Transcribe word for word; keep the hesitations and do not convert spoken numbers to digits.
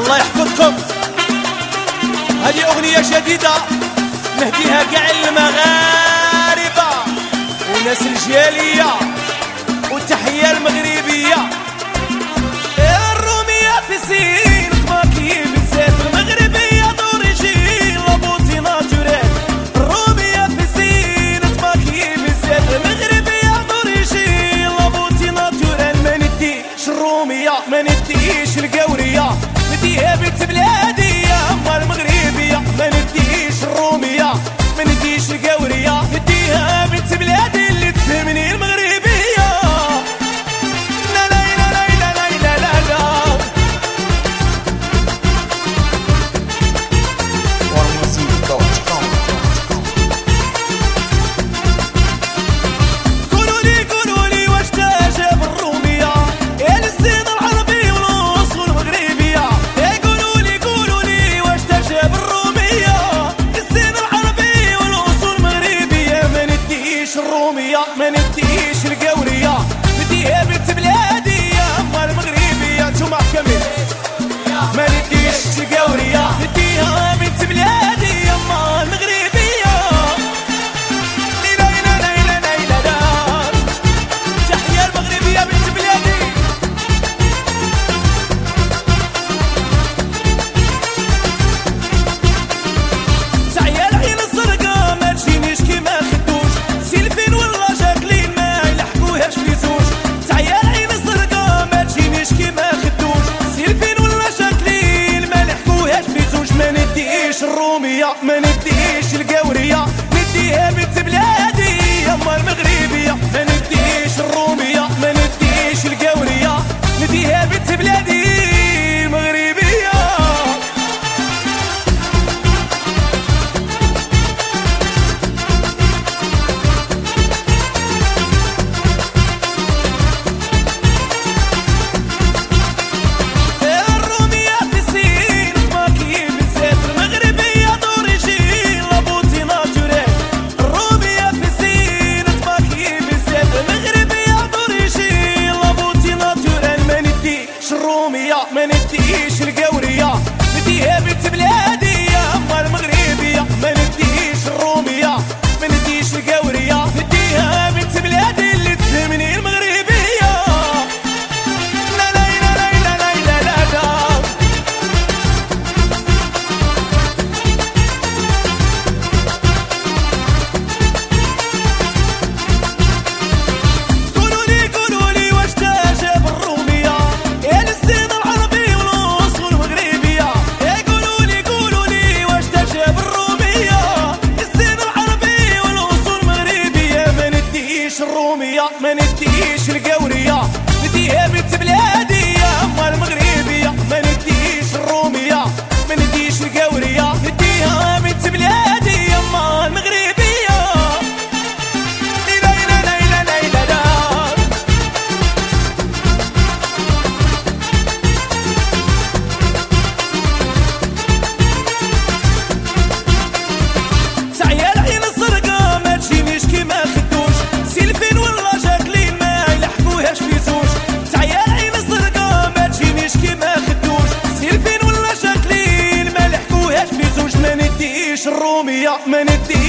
الله يحفظكم. هذه أغنية جديدة نهديها كاع المغاربة وناس الجالية والتحية المغربية. الرومية في سين تماكي بزاف المغربية دوريجين لابوتي ناتوريل. الرومية في سين تماكي بزاف المغربية دوريجين لابوتي ناتوريل. ما نديش الرومية ما نديش القورية نديها بنت بلادي أما المغربية. ما نديش الرومية ما نديش القورية نديها بنت بلادي اللي تفهمني المغربية. لا لا لا لا لا لا لا لا قولوا لي قولوا لي واش تعجب الرومية يا للزين العربي والأصول المغربية. قولوا لي قولوا لي واش تعجب الرومية الزين العربي والأصول المغربية. ما نديش الرومية ما نديش القورية نديها بنت بلادي أما المغربية. نتوما كاملين ما نديش القورية نديها بنت بلادي أما المغربية. لا لا لا لا لا لا لا تحية المغربية بنت بلادي. تحية العين الزرقا ما تجينيش كيما خدوش سيلفين ولا جاكلين ما يلحقوهاش في زوج. تحية العين الزرقا ما تجينيش كيما خدوش سيلفين ولا جاكلين ما يلحقوهاش في زوج. ما نديش الرومية ما نديش القورية نديها بنت بلادي أما المغربية. ما نديش الرومية ما نديش القورية نديها بنت بلادي المغربية. الرومية في سين تماكي بزاف المغربية دوريجين لابوتي ناتوريل. الرومية في سين تماكي بزاف المغربية دوريجين لابوتي ناتوريل. ما نديش الرومية ما نديش القورية نديها بنت بلادي أما المغربية. ما نديش الرومية ما نديش القورية نديها بنت بلادي اللي تفهمني المغربية. لا لا لا لا لا لا لا لا لا قولوا لي قولوا لي واش تعجب الرومية يا للزين العربي والأصول المغربية. قولوا لي قولوا لي واش تعجب الرومية الزين العربي والأصول المغربية. ما نديش الرومية ما نديش القورية نديها بنت بلادي أما المغربية. ما نديش الرومية ما نديش القورية نديها بنت بلادي أما المغربية. لا لا لا لا لا لا لا تحية العين الزرقا ما تجينيش كيما خدوش سيلفين ولا جاكلين ما يلحقوهاش في زوج. تحية العين الزرقا ما تجينيش كيما خدوش سيلفين ولا جاكلين ما يلحقوهاش في زوج. ما نديش الرومية ما نديش